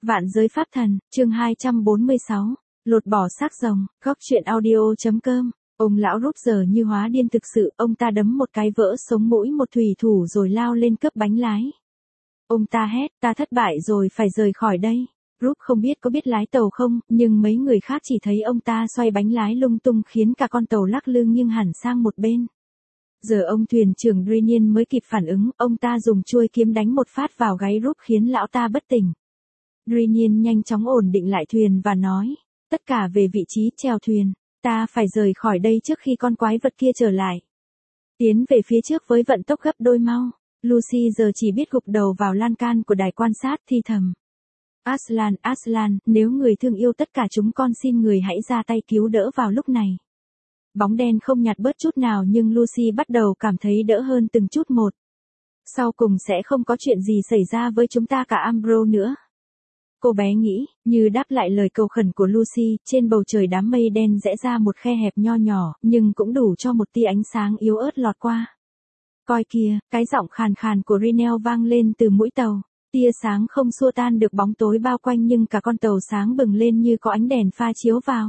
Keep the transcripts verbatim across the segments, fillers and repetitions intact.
Vạn giới pháp thần, chương hai trăm bốn mươi sáu, lột bỏ xác rồng, góc truyện audio.com. Ông lão Rúp giờ như hóa điên thực sự, ông ta đấm một cái vỡ sống mũi một thủy thủ rồi lao lên cướp bánh lái. Ông ta hét, ta thất bại rồi, phải rời khỏi đây. Rúp không biết có biết lái tàu không, nhưng mấy người khác chỉ thấy ông ta xoay bánh lái lung tung khiến cả con tàu lắc lư nghiêng hẳn sang một bên. Giờ ông thuyền trưởng Drinian mới kịp phản ứng, ông ta dùng chuôi kiếm đánh một phát vào gáy Rúp khiến lão ta bất tỉnh. Drinian nhanh chóng ổn định lại thuyền và nói, tất cả về vị trí chèo thuyền, ta phải rời khỏi đây trước khi con quái vật kia trở lại. Tiến về phía trước với vận tốc gấp đôi mau. Lucy giờ chỉ biết gục đầu vào lan can của đài quan sát thi thầm. Aslan, Aslan, nếu người thương yêu tất cả chúng con xin người hãy ra tay cứu đỡ vào lúc này. Bóng đen không nhạt bớt chút nào nhưng Lucy bắt đầu cảm thấy đỡ hơn từng chút một. Sau cùng sẽ không có chuyện gì xảy ra với chúng ta cả Ambro nữa. Cô bé nghĩ, như đáp lại lời cầu khẩn của Lucy, trên bầu trời đám mây đen rẽ ra một khe hẹp nho nhỏ, nhưng cũng đủ cho một tia ánh sáng yếu ớt lọt qua. Coi kìa, cái giọng khàn khàn của Rinel vang lên từ mũi tàu. Tia sáng không xua tan được bóng tối bao quanh nhưng cả con tàu sáng bừng lên như có ánh đèn pha chiếu vào.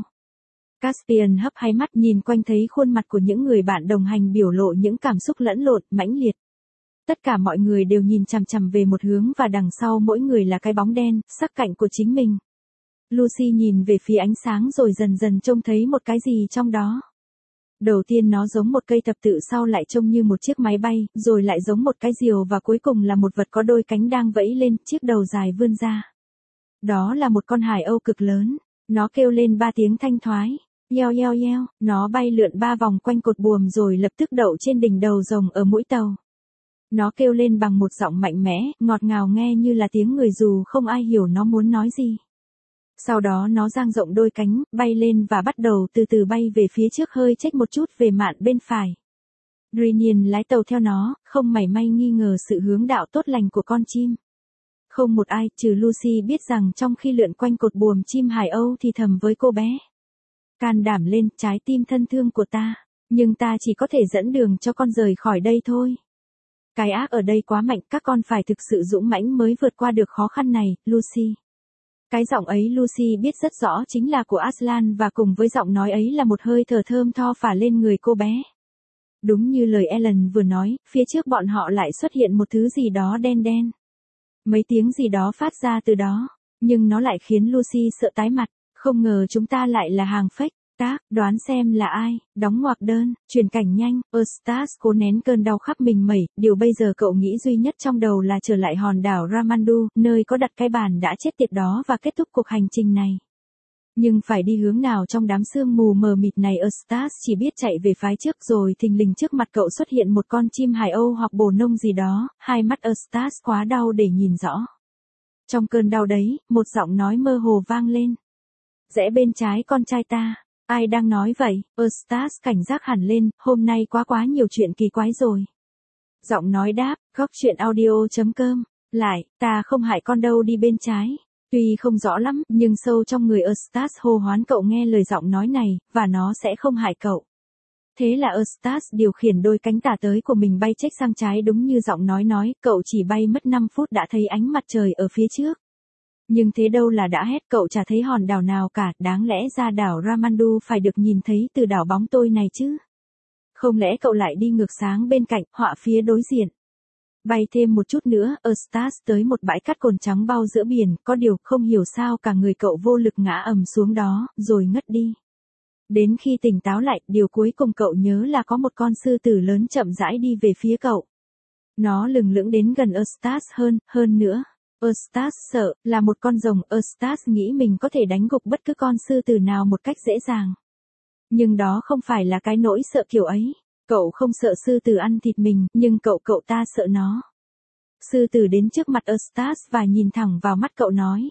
Caspian hấp hai mắt nhìn quanh thấy khuôn mặt của những người bạn đồng hành biểu lộ những cảm xúc lẫn lộn, mãnh liệt. Tất cả mọi người đều nhìn chằm chằm về một hướng và đằng sau mỗi người là cái bóng đen, sắc cạnh của chính mình. Lucy nhìn về phía ánh sáng rồi dần dần trông thấy một cái gì trong đó. Đầu tiên nó giống một cây thập tự, sau lại trông như một chiếc máy bay, rồi lại giống một cái diều và cuối cùng là một vật có đôi cánh đang vẫy lên, chiếc đầu dài vươn ra. Đó là một con hải âu cực lớn. Nó kêu lên ba tiếng thanh thoái. Yeo yeo yeo, nó bay lượn ba vòng quanh cột buồm rồi lập tức đậu trên đỉnh đầu rồng ở mũi tàu. Nó kêu lên bằng một giọng mạnh mẽ, ngọt ngào nghe như là tiếng người dù không ai hiểu nó muốn nói gì. Sau đó nó dang rộng đôi cánh, bay lên và bắt đầu từ từ bay về phía trước hơi chếch một chút về mạn bên phải. Drinian lái tàu theo nó, không mảy may nghi ngờ sự hướng đạo tốt lành của con chim. Không một ai, trừ Lucy biết rằng trong khi lượn quanh cột buồm chim hải âu thì thầm với cô bé. Can đảm lên, trái tim thân thương của ta, nhưng ta chỉ có thể dẫn đường cho con rời khỏi đây thôi. Cái ác ở đây quá mạnh, các con phải thực sự dũng mãnh mới vượt qua được khó khăn này, Lucy. Cái giọng ấy Lucy biết rất rõ chính là của Aslan và cùng với giọng nói ấy là một hơi thở thơm tho phả lên người cô bé. Đúng như lời Ellen vừa nói, phía trước bọn họ lại xuất hiện một thứ gì đó đen đen. Mấy tiếng gì đó phát ra từ đó, nhưng nó lại khiến Lucy sợ tái mặt, không ngờ chúng ta lại là hàng fake. Tác, đoán xem là ai, đóng ngoặc đơn, chuyển cảnh nhanh, Eustace cố nén cơn đau khắp mình mẩy, điều bây giờ cậu nghĩ duy nhất trong đầu là trở lại hòn đảo Ramandu, nơi có đặt cái bàn đã chết tiệt đó và kết thúc cuộc hành trình này. Nhưng phải đi hướng nào trong đám sương mù mờ mịt này, Eustace chỉ biết chạy về phía trước rồi thình lình trước mặt cậu xuất hiện một con chim hải âu hoặc bồ nông gì đó, hai mắt Eustace quá đau để nhìn rõ. Trong cơn đau đấy, một giọng nói mơ hồ vang lên. Rẽ bên trái con trai ta. Ai đang nói vậy? Eustace cảnh giác hẳn lên, hôm nay quá quá nhiều chuyện kỳ quái rồi. Giọng nói đáp, góc truyện audio.com. Lại, ta không hại con đâu, đi bên trái. Tuy không rõ lắm, nhưng sâu trong người Eustace hô hoán cậu nghe lời giọng nói này, và nó sẽ không hại cậu. Thế là Eustace điều khiển đôi cánh tả tới của mình bay chếch sang trái đúng như giọng nói nói, cậu chỉ bay mất năm phút đã thấy ánh mặt trời ở phía trước. Nhưng thế đâu là đã hết, cậu chả thấy hòn đảo nào cả, đáng lẽ ra đảo Ramandu phải được nhìn thấy từ đảo bóng tôi này chứ. Không lẽ cậu lại đi ngược sáng bên cạnh, họa phía đối diện. Bay thêm một chút nữa, Eustace tới một bãi cát cồn trắng bao giữa biển, có điều không hiểu sao cả người cậu vô lực ngã ầm xuống đó, rồi ngất đi. Đến khi tỉnh táo lại, điều cuối cùng cậu nhớ là có một con sư tử lớn chậm rãi đi về phía cậu. Nó lừng lững đến gần Eustace hơn, hơn nữa. Eustace sợ, là một con rồng, Eustace nghĩ mình có thể đánh gục bất cứ con sư tử nào một cách dễ dàng. Nhưng đó không phải là cái nỗi sợ kiểu ấy. Cậu không sợ sư tử ăn thịt mình, nhưng cậu cậu ta sợ nó. Sư tử đến trước mặt Eustace và nhìn thẳng vào mắt cậu nói.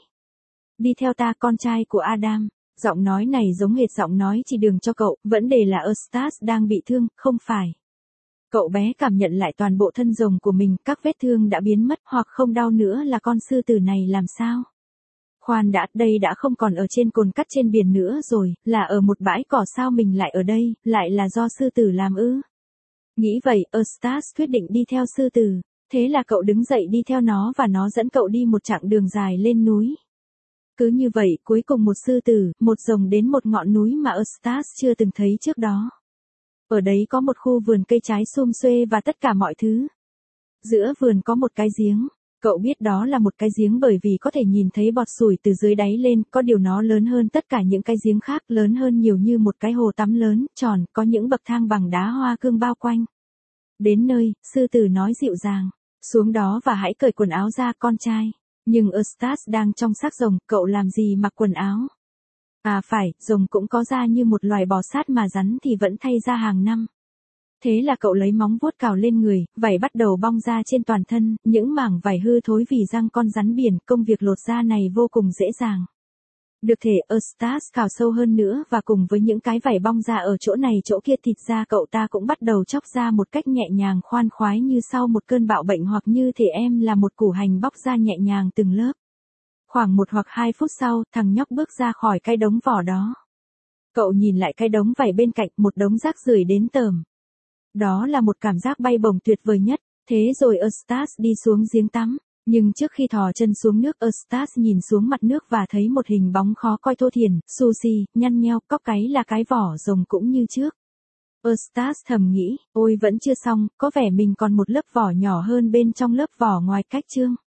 Đi theo ta, con trai của Adam. Giọng nói này giống hệt giọng nói chỉ đường cho cậu, vấn đề là Eustace đang bị thương, không phải. Cậu bé cảm nhận lại toàn bộ thân rồng của mình, các vết thương đã biến mất hoặc không đau nữa là con sư tử này làm sao? Khoan đã, đây đã không còn ở trên cồn cắt trên biển nữa rồi, là ở một bãi cỏ, sao mình lại ở đây, lại là do sư tử làm ư? Nghĩ vậy, Eustace quyết định đi theo sư tử, thế là cậu đứng dậy đi theo nó và nó dẫn cậu đi một chặng đường dài lên núi. Cứ như vậy, cuối cùng một sư tử, một rồng đến một ngọn núi mà Eustace chưa từng thấy trước đó. Ở đấy có một khu vườn cây trái sum xuê và tất cả mọi thứ. Giữa vườn có một cái giếng. Cậu biết đó là một cái giếng bởi vì có thể nhìn thấy bọt sủi từ dưới đáy lên, có điều nó lớn hơn tất cả những cái giếng khác, lớn hơn nhiều như một cái hồ tắm lớn, tròn, có những bậc thang bằng đá hoa cương bao quanh. Đến nơi, sư tử nói dịu dàng, xuống đó và hãy cởi quần áo ra con trai. Nhưng Eustace đang trong xác rồng, cậu làm gì mặc quần áo? À phải, rồng cũng có da như một loài bò sát mà rắn thì vẫn thay da hàng năm. Thế là cậu lấy móng vuốt cào lên người, vảy bắt đầu bong ra trên toàn thân, những mảng vảy hư thối vì răng con rắn biển, công việc lột da này vô cùng dễ dàng. Được thể Eustace cào sâu hơn nữa và cùng với những cái vảy bong ra ở chỗ này chỗ kia thịt da cậu ta cũng bắt đầu chóc ra một cách nhẹ nhàng khoan khoái như sau một cơn bạo bệnh hoặc như thể em là một củ hành bóc ra nhẹ nhàng từng lớp. Khoảng một hoặc hai phút sau, thằng nhóc bước ra khỏi cái đống vỏ đó. Cậu nhìn lại cái đống vảy bên cạnh, một đống rác rưởi đến tởm. Đó là một cảm giác bay bổng tuyệt vời nhất, thế rồi Eustace đi xuống giếng tắm. Nhưng trước khi thò chân xuống nước Eustace nhìn xuống mặt nước và thấy một hình bóng khó coi thô thiển, xù xì, nhăn nheo, cóc cái là cái vỏ rồng cũng như trước. Eustace thầm nghĩ, ôi vẫn chưa xong, có vẻ mình còn một lớp vỏ nhỏ hơn bên trong lớp vỏ ngoài cách chương.